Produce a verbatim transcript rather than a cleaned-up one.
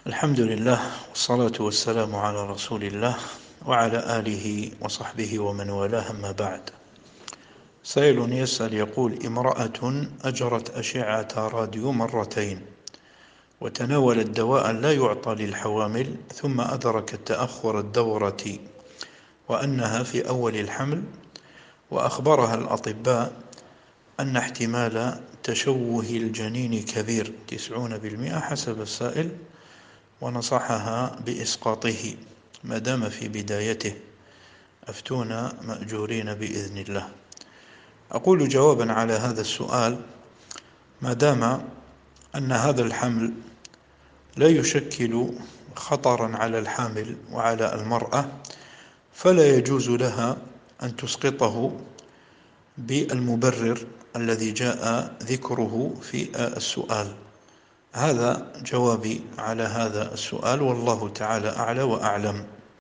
الحمد لله والصلاة والسلام على رسول الله وعلى آله وصحبه ومن والاه، أما بعد. سائل يسأل يقول: امرأة أجرت أشعة راديو مرتين وتناولت دواء لا يعطى للحوامل، ثم أدركت تأخر الدورة وأنها في أول الحمل، وأخبرها الأطباء أن احتمال تشوه الجنين كبير تسعون بالمئة حسب السائل، ونصحها بإسقاطه ما دام في بدايته، أفتونا مأجورين بإذن الله. أقول جوابا على هذا السؤال: ما دام أن هذا الحمل لا يشكل خطرا على الحامل وعلى المرأة، فلا يجوز لها أن تسقطه بالمبرر الذي جاء ذكره في السؤال. هذا جوابي على هذا السؤال، والله تعالى أعلى وأعلم.